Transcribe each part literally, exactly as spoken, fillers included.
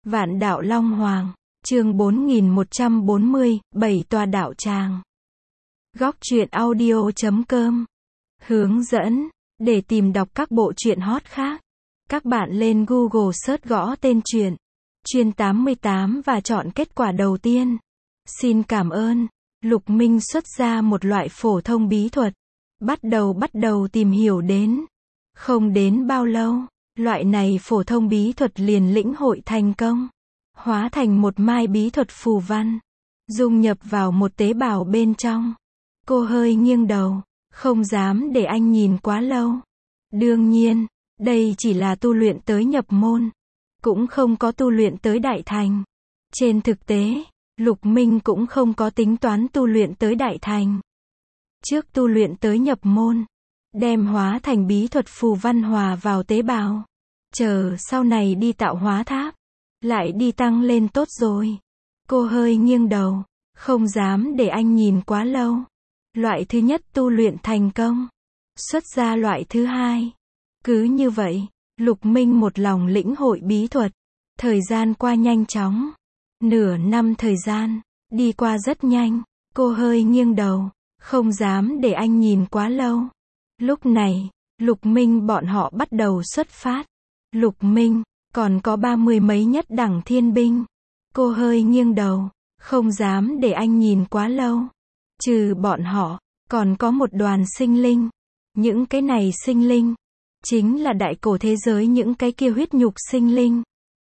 Vạn đạo Long Hoàng, chương bốn nghìn một trăm bốn mươi, bảy tòa đạo tràng. Góc truyện audio chấm com. Hướng dẫn, để tìm đọc các bộ truyện hot khác, các bạn lên Google search gõ tên truyện, Chuyên tám mươi tám và chọn kết quả đầu tiên. Xin cảm ơn. Lục Minh xuất ra một loại phổ thông bí thuật. Bắt đầu bắt đầu tìm hiểu đến. Không đến bao lâu, loại này phổ thông bí thuật liền lĩnh hội thành công. Hóa thành một mai bí thuật phù văn. Dung nhập vào một tế bào bên trong. Cô hơi nghiêng đầu. Không dám để anh nhìn quá lâu. Đương nhiên, đây chỉ là tu luyện tới nhập môn. Cũng không có tu luyện tới đại thành. Trên thực tế, Lục Minh cũng không có tính toán tu luyện tới đại thành. Trước tu luyện tới nhập môn, đem hóa thành bí thuật phù văn hòa vào tế bào. Chờ sau này đi tạo hóa tháp, lại đi tăng lên tốt rồi. Cô hơi nghiêng đầu, không dám để anh nhìn quá lâu. Loại thứ nhất tu luyện thành công. Xuất ra loại thứ hai. Cứ như vậy, Lục Minh một lòng lĩnh hội bí thuật. Thời gian qua nhanh chóng. Nửa năm thời gian, đi qua rất nhanh. Cô hơi nghiêng đầu, không dám để anh nhìn quá lâu. Lúc này, Lục Minh bọn họ bắt đầu xuất phát. Lục Minh, còn có ba mươi mấy nhất đẳng thiên binh. Cô hơi nghiêng đầu, không dám để anh nhìn quá lâu. Trừ bọn họ, còn có một đoàn sinh linh. Những cái này sinh linh, chính là đại cổ thế giới những cái kia huyết nhục sinh linh.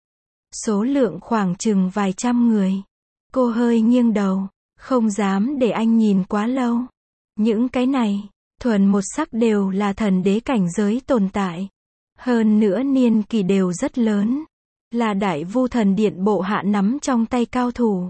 Số lượng khoảng chừng vài trăm người. Cô hơi nghiêng đầu, không dám để anh nhìn quá lâu. Những cái này, thuần một sắc đều là thần đế cảnh giới tồn tại. Hơn nữa niên kỳ đều rất lớn. Là Đại Vu Thần Điện bộ hạ nắm trong tay cao thủ.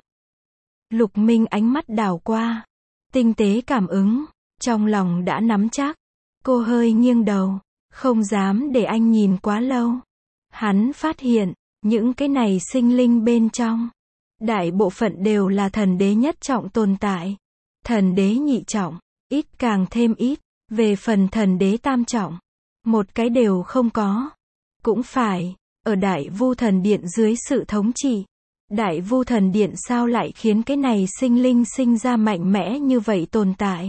Lục Minh ánh mắt đảo qua. Tinh tế cảm ứng. Trong lòng đã nắm chắc. Cô hơi nghiêng đầu. Không dám để anh nhìn quá lâu. Hắn phát hiện, những cái này sinh linh bên trong. Đại bộ phận đều là thần đế nhất trọng tồn tại. Thần đế nhị trọng, ít càng thêm ít. Về phần thần đế tam trọng, một cái đều không có. Cũng phải, ở Đại Vu Thần Điện dưới sự thống trị. Đại Vu Thần Điện sao lại khiến cái này sinh linh sinh ra mạnh mẽ như vậy tồn tại?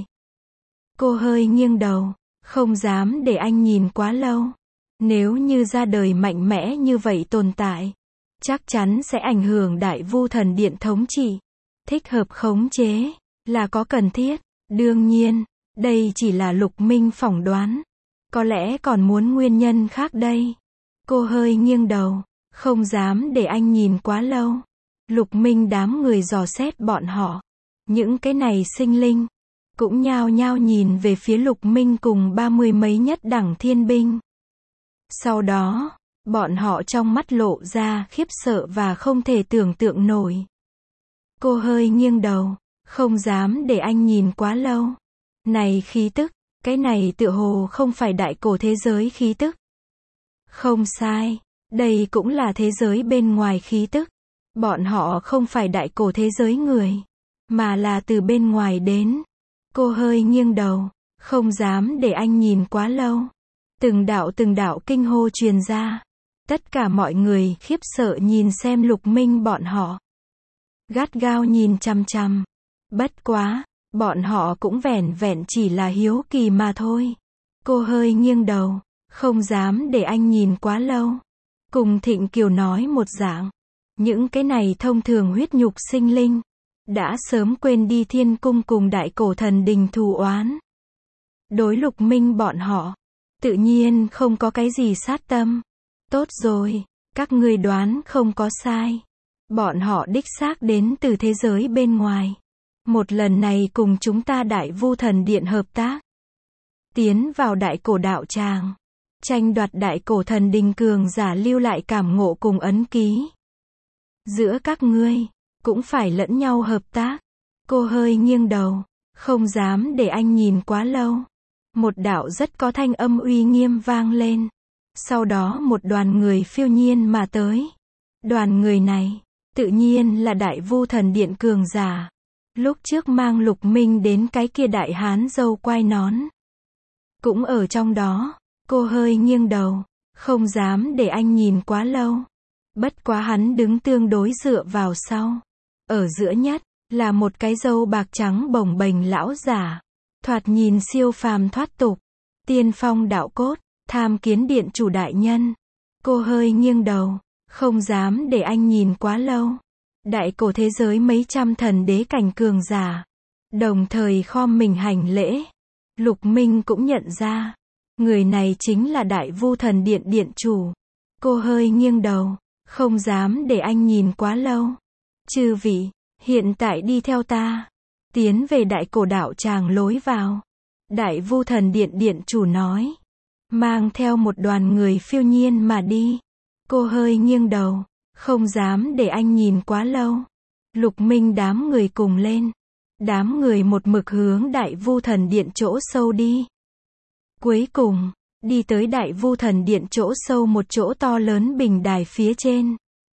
Cô hơi nghiêng đầu, không dám để anh nhìn quá lâu. Nếu như ra đời mạnh mẽ như vậy tồn tại, chắc chắn sẽ ảnh hưởng Đại Vu Thần Điện thống trị. Thích hợp khống chế, là có cần thiết. Đương nhiên, đây chỉ là Lục Minh phỏng đoán. Có lẽ còn muốn nguyên nhân khác đây. Cô hơi nghiêng đầu, không dám để anh nhìn quá lâu. Lục Minh đám người dò xét bọn họ. Những cái này sinh linh, cũng nhao nhao nhìn về phía Lục Minh cùng ba mươi mấy nhất đẳng thiên binh. Sau đó, bọn họ trong mắt lộ ra khiếp sợ và không thể tưởng tượng nổi. Cô hơi nghiêng đầu, không dám để anh nhìn quá lâu. Này khí tức, cái này tựa hồ không phải đại cổ thế giới khí tức. Không sai, đây cũng là thế giới bên ngoài khí tức. Bọn họ không phải đại cổ thế giới người, mà là từ bên ngoài đến. Cô hơi nghiêng đầu, không dám để anh nhìn quá lâu. Từng đạo từng đạo kinh hô truyền ra. Tất cả mọi người khiếp sợ nhìn xem Lục Minh bọn họ. Gắt gao nhìn chằm chằm. Bất quá, bọn họ cũng vẻn vẹn chỉ là hiếu kỳ mà thôi. Cô hơi nghiêng đầu, không dám để anh nhìn quá lâu. Cùng Thịnh Kiều nói một dạng. Những cái này thông thường huyết nhục sinh linh. Đã sớm quên đi thiên cung cùng đại cổ thần đình thù oán. Đối Lục Minh bọn họ, tự nhiên không có cái gì sát tâm. Tốt rồi, các ngươi đoán không có sai. Bọn họ đích xác đến từ thế giới bên ngoài. Một lần này cùng chúng ta Đại Vu Thần Điện hợp tác. Tiến vào đại cổ đạo tràng. Tranh đoạt đại cổ thần đình cường giả lưu lại cảm ngộ cùng ấn ký. Giữa các ngươi, cũng phải lẫn nhau hợp tác. Cô hơi nghiêng đầu, không dám để anh nhìn quá lâu. Một đạo rất có thanh âm uy nghiêm vang lên. Sau đó một đoàn người phiêu nhiên mà tới. Đoàn người này, tự nhiên là Đại Vu Thần Điện cường giả. Lúc trước mang Lục Minh đến cái kia đại hán râu quai nón. Cũng ở trong đó, cô hơi nghiêng đầu, không dám để anh nhìn quá lâu. Bất quá hắn đứng tương đối dựa vào sau. Ở giữa nhất, là một cái râu bạc trắng bồng bềnh lão giả. Thoạt nhìn siêu phàm thoát tục. Tiên phong đạo cốt, tham kiến điện chủ đại nhân. Cô hơi nghiêng đầu, không dám để anh nhìn quá lâu. Đại cổ thế giới mấy trăm thần đế cảnh cường giả. Đồng thời khom mình hành lễ. Lục Minh cũng nhận ra. Người này chính là Đại Vu Thần Điện điện chủ. Cô hơi nghiêng đầu, không dám để anh nhìn quá lâu. Chư vị, hiện tại đi theo ta. Tiến về đại cổ đạo tràng lối vào. Đại Vu Thần Điện điện chủ nói. Mang theo một đoàn người phiêu nhiên mà đi. Cô hơi nghiêng đầu, không dám để anh nhìn quá lâu. Lục Minh đám người cùng lên. Đám người một mực hướng Đại Vu Thần Điện chỗ sâu đi. Cuối cùng, đi tới Đại Vu Thần Điện chỗ sâu một chỗ to lớn bình đài phía trên.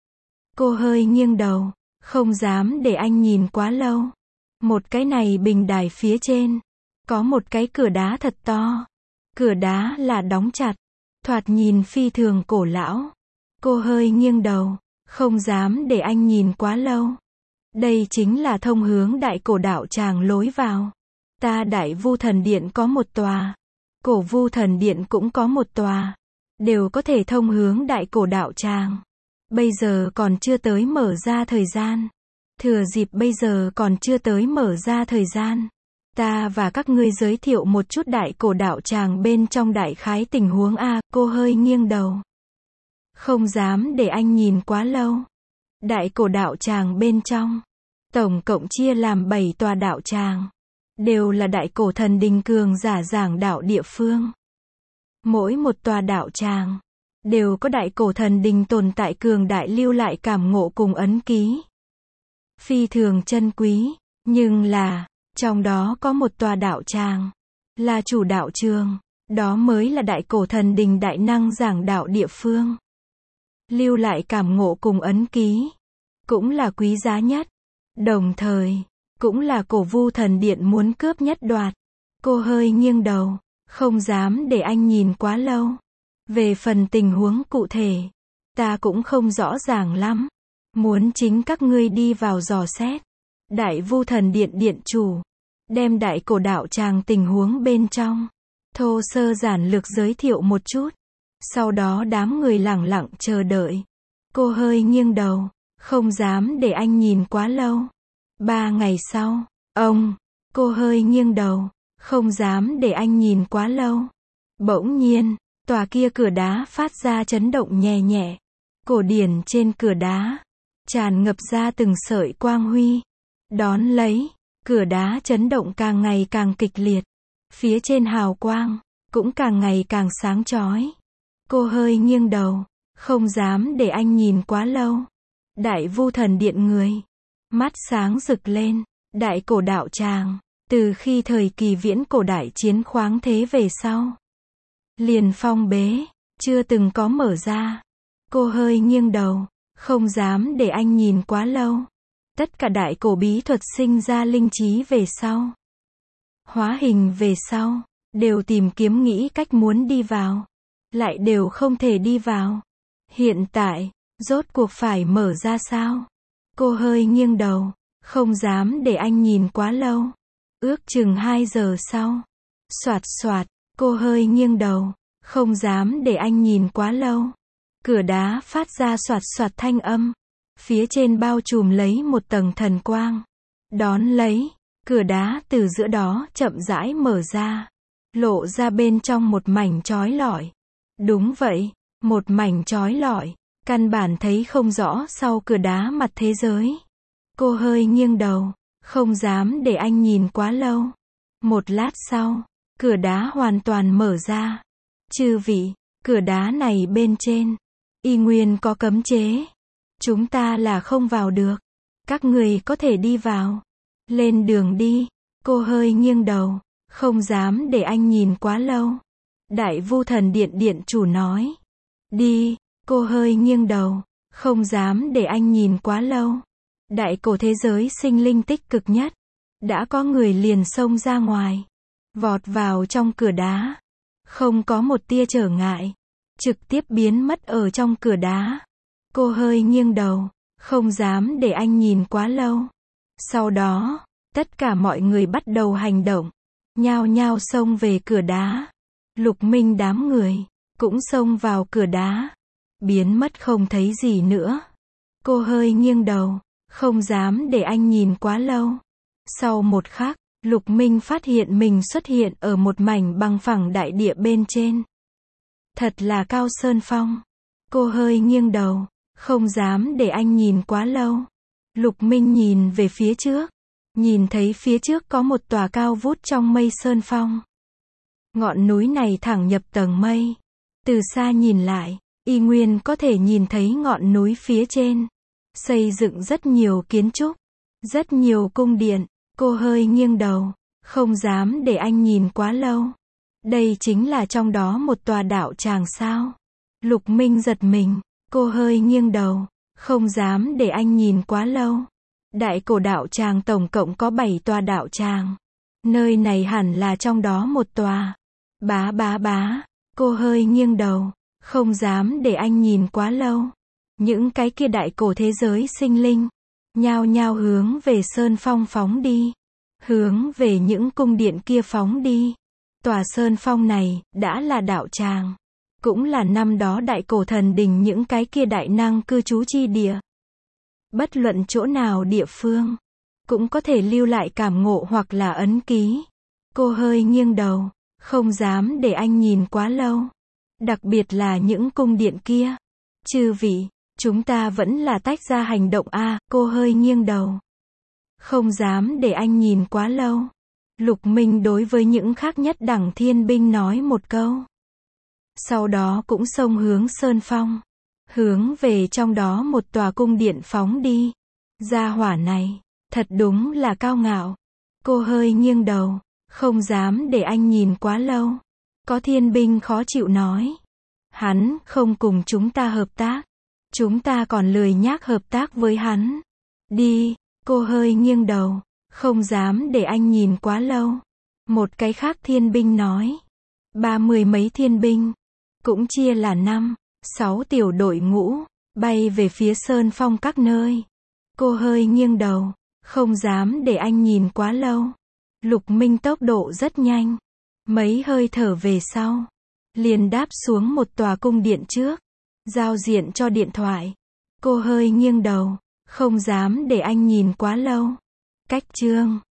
Cô hơi nghiêng đầu, không dám để anh nhìn quá lâu. Một cái này bình đài phía trên, có một cái cửa đá thật to. Cửa đá là đóng chặt, thoạt nhìn phi thường cổ lão. Cô hơi nghiêng đầu, không dám để anh nhìn quá lâu. Đây chính là thông hướng đại cổ đạo tràng lối vào. Ta Đại Vu Thần Điện có một tòa. Cổ Vu Thần Điện cũng có một tòa. Đều có thể thông hướng đại cổ đạo tràng. Bây giờ còn chưa tới mở ra thời gian. Thừa dịp bây giờ còn chưa tới mở ra thời gian. Ta và các ngươi giới thiệu một chút đại cổ đạo tràng bên trong đại khái tình huống A. Cô hơi nghiêng đầu. Không dám để anh nhìn quá lâu. Đại cổ đạo tràng bên trong. Tổng cộng chia làm bảy tòa đạo tràng. Đều là đại cổ thần đình cường giả giảng đạo địa phương. Mỗi một tòa đạo tràng. Đều có đại cổ thần đình tồn tại cường đại lưu lại cảm ngộ cùng ấn ký. Phi thường chân quý. Nhưng là, trong đó có một tòa đạo tràng. Là chủ đạo trường. Đó mới là đại cổ thần đình đại năng giảng đạo địa phương. Lưu lại cảm ngộ cùng ấn ký. Cũng là quý giá nhất. Đồng thời, cũng là cổ Vu Thần Điện muốn cướp nhất đoạt. Cô hơi nghiêng đầu, không dám để anh nhìn quá lâu. Về phần tình huống cụ thể, ta cũng không rõ ràng lắm. Muốn chính các ngươi đi vào dò xét. Đại Vu Thần Điện điện chủ, đem đại cổ đạo tràng tình huống bên trong. Thô sơ giản lược giới thiệu một chút. Sau đó đám người lẳng lặng chờ đợi. Cô hơi nghiêng đầu, không dám để anh nhìn quá lâu. Ba ngày sau, ông, cô hơi nghiêng đầu, không dám để anh nhìn quá lâu. Bỗng nhiên, tòa kia cửa đá phát ra chấn động nhẹ nhẹ. Cổ điển trên cửa đá, tràn ngập ra từng sợi quang huy. Đón lấy, cửa đá chấn động càng ngày càng kịch liệt. Phía trên hào quang, cũng càng ngày càng sáng chói. Cô hơi nghiêng đầu, không dám để anh nhìn quá lâu. Đại Vu Thần Điện người, mắt sáng rực lên. Đại cổ đạo tràng, từ khi thời kỳ viễn cổ đại chiến khoáng thế về sau, liền phong bế, chưa từng có mở ra. Cô hơi nghiêng đầu, không dám để anh nhìn quá lâu. Tất cả đại cổ bí thuật sinh ra linh trí về sau, hóa hình về sau, đều tìm kiếm nghĩ cách muốn đi vào. Lại đều không thể đi vào. Hiện tại, rốt cuộc phải mở ra sao? Cô hơi nghiêng đầu, không dám để anh nhìn quá lâu. Ước chừng hai giờ sau. Soạt soạt, cô hơi nghiêng đầu, không dám để anh nhìn quá lâu. Cửa đá phát ra soạt soạt thanh âm. Phía trên bao trùm lấy một tầng thần quang. Đón lấy, cửa đá từ giữa đó chậm rãi mở ra. Lộ ra bên trong một mảnh chói lọi. Đúng vậy, một mảnh chói lọi. Căn bản thấy không rõ sau cửa đá mặt thế giới. Cô hơi nghiêng đầu, không dám để anh nhìn quá lâu. Một lát sau, cửa đá hoàn toàn mở ra. Chư vị, cửa đá này bên trên, y nguyên có cấm chế. Chúng ta là không vào được. Các người có thể đi vào. Lên đường đi. Cô hơi nghiêng đầu, không dám để anh nhìn quá lâu. Đại Vu Thần Điện điện chủ nói. Đi. Cô hơi nghiêng đầu, không dám để anh nhìn quá lâu. Đại cổ thế giới sinh linh tích cực nhất. Đã có người liền xông ra ngoài. Vọt vào trong cửa đá. Không có một tia trở ngại. Trực tiếp biến mất ở trong cửa đá. Cô hơi nghiêng đầu, không dám để anh nhìn quá lâu. Sau đó, tất cả mọi người bắt đầu hành động, nhao nhao xông về cửa đá. Lục Minh đám người cũng xông vào cửa đá, biến mất không thấy gì nữa. Cô hơi nghiêng đầu, không dám để anh nhìn quá lâu. Sau một khắc, Lục Minh phát hiện mình xuất hiện ở một mảnh bằng phẳng đại địa bên trên. Thật là cao sơn phong. Cô hơi nghiêng đầu, không dám để anh nhìn quá lâu. Lục Minh nhìn về phía trước, nhìn thấy phía trước có một tòa cao vút trong mây sơn phong. Ngọn núi này thẳng nhập tầng mây. Từ xa nhìn lại, y nguyên có thể nhìn thấy ngọn núi phía trên. Xây dựng rất nhiều kiến trúc, rất nhiều cung điện. Cô hơi nghiêng đầu, không dám để anh nhìn quá lâu. Đây chính là trong đó một tòa đạo tràng sao? Lục Minh giật mình, cô hơi nghiêng đầu, không dám để anh nhìn quá lâu. Đại cổ đạo tràng tổng cộng có bảy tòa đạo tràng. Nơi này hẳn là trong đó một tòa. Bá bá bá, cô hơi nghiêng đầu, không dám để anh nhìn quá lâu. Những cái kia đại cổ thế giới sinh linh, nhao nhao hướng về sơn phong phóng đi. Hướng về những cung điện kia phóng đi. Tòa sơn phong này, đã là đạo tràng. Cũng là năm đó đại cổ thần đình những cái kia đại năng cư trú chi địa. Bất luận chỗ nào địa phương, cũng có thể lưu lại cảm ngộ hoặc là ấn ký. Cô hơi nghiêng đầu, không dám để anh nhìn quá lâu. Đặc biệt là những cung điện kia. Chư vị, chúng ta vẫn là tách ra hành động a. Cô hơi nghiêng đầu, không dám để anh nhìn quá lâu. Lục Minh đối với những khác nhất đẳng thiên binh nói một câu. Sau đó cũng xông hướng sơn phong. Hướng về trong đó một tòa cung điện phóng đi. Gia hỏa này, thật đúng là cao ngạo. Cô hơi nghiêng đầu, không dám để anh nhìn quá lâu. Có thiên binh khó chịu nói. Hắn không cùng chúng ta hợp tác. Chúng ta còn lười nhác hợp tác với hắn. Đi, cô hơi nghiêng đầu, không dám để anh nhìn quá lâu. Một cái khác thiên binh nói. Ba mươi mấy thiên binh, cũng chia là năm, sáu tiểu đội ngũ, bay về phía sơn phong các nơi. Cô hơi nghiêng đầu, không dám để anh nhìn quá lâu. Lục Minh tốc độ rất nhanh. Mấy hơi thở về sau, liền đáp xuống một tòa cung điện trước. Giao diện cho điện thoại. Cô hơi nghiêng đầu, không dám để anh nhìn quá lâu. Cách chương